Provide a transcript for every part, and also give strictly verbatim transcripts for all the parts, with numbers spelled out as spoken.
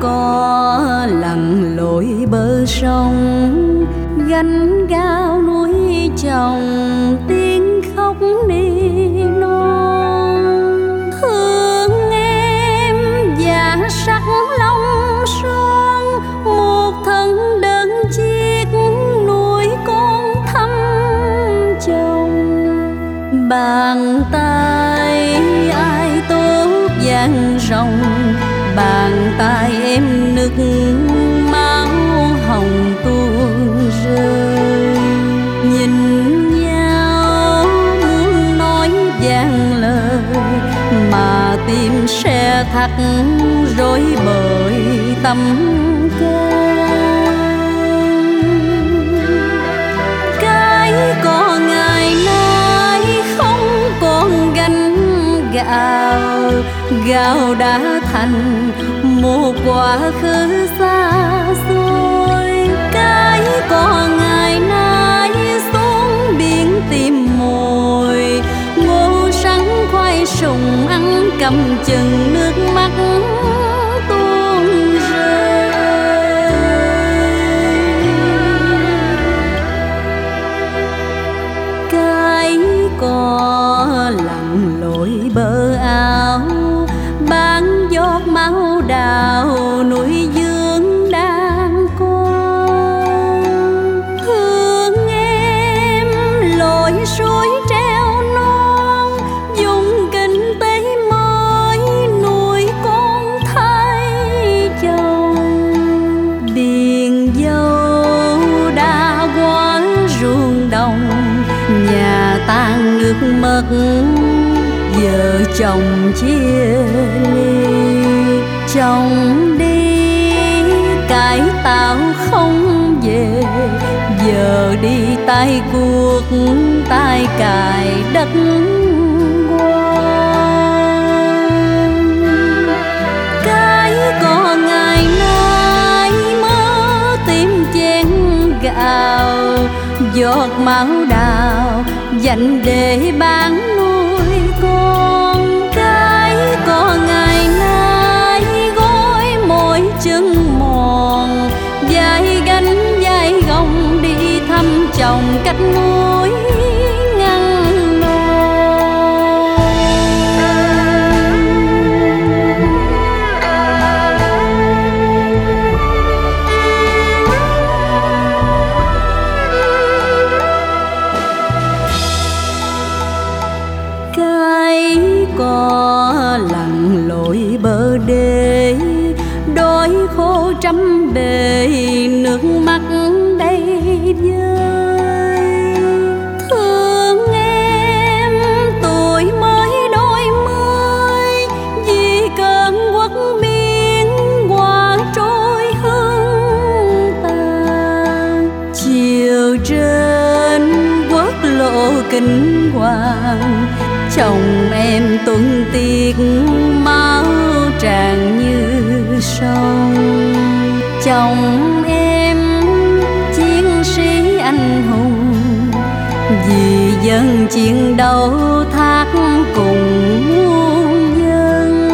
cò lặn lội bờ sông, gánh gao núi chồng tiếng khóc ni non. Thương em dạ sắc long son, một thân đơn chiếc nuôi con thăm chồng. Bàn tay ai tốt dang rộng, bàn tay em nức máu hồng tuôn rơi. Nhìn nhau muốn nói vang lời, mà tim sẽ thắt rối bởi tâm can. Cái cò ngày nay không còn gánh gạo, gạo đã thành một quá khứ xa xôi. Cái cò ngày nay xuống biển tìm mồi, ngô sắn khoai sùng ăn cầm chừng nước mắt tuôn rơi. Cái cò lặn lội bờ áo, bán giọt máu đào nuôi dưỡng đàn con. Thương em lội suối treo non, dùng kinh tế mới nuôi con thay chồng. Điền dâu đã quá ruộng đồng, nhà tan nước mất vợ chồng chia ly. Chồng đi cải tạo không về, giờ đi tay cuốc tay cài đất quan. Cái cò ngày nay mơ tìm chén gạo, giọt máu đào dành để bán nuôi con. Cái cò ngày nay gối mỗi chân mòn, vai gánh vai gồng đi thăm chồng cách núi ngăn non. Cái cò lặn lội bờ đê, đói khô trăm bề nước mắt đầy vơi. Thương em tuổi mới đôi mươi, vì cơn quốc biên qua trôi hương tàn. Chiều trên quốc lộ Kinh Hoàng, chồng em tuân tiết máu tràn như sông. Chồng em chiến sĩ anh hùng, vì dân chiến đấu thác cùng muôn dân.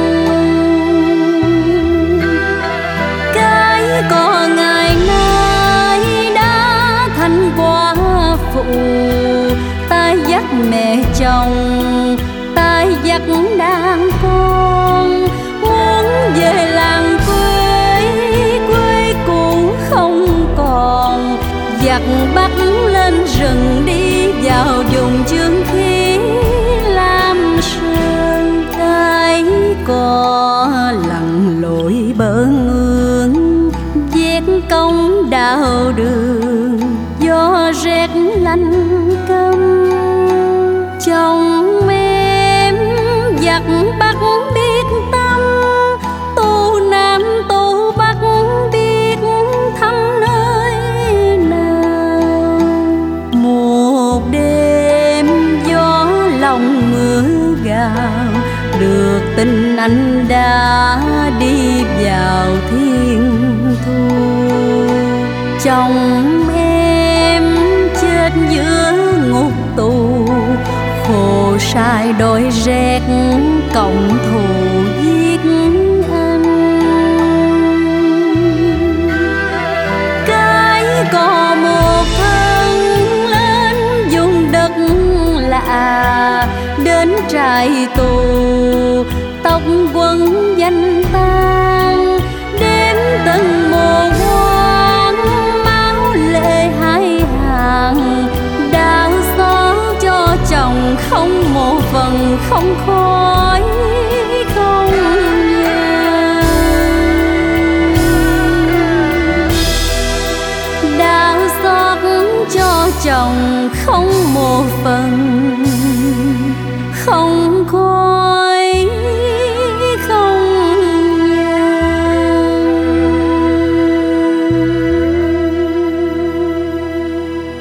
Cái cò ngày nay đã thành quả phụ, tay dắt mẹ chồng tay dắt đàn con. Muốn về làng quê, quê cũ không còn, giặc bắt lên rừng đi vào vùng chương khí lam sơn. Cái cò lặn lội bờ ngương, vét công đào đường gió rét lạnh căm. Chồng em giặc bắt biết tâm, tu nam tu bắc biết thăm nơi nào. Một đêm gió lòng mưa gào, được tin anh đã đi vào thiên thu. Chồng em chết giữa ngục tù, khổ sai đôi rét cộng thù giết anh. dạ đến trại tù, tóc quấn danh tang đêm từng mùa quán, máu lệ hai hàng đau xót cho chồng không một phần không khói không nhang. Đau xót cho chồng không một phần không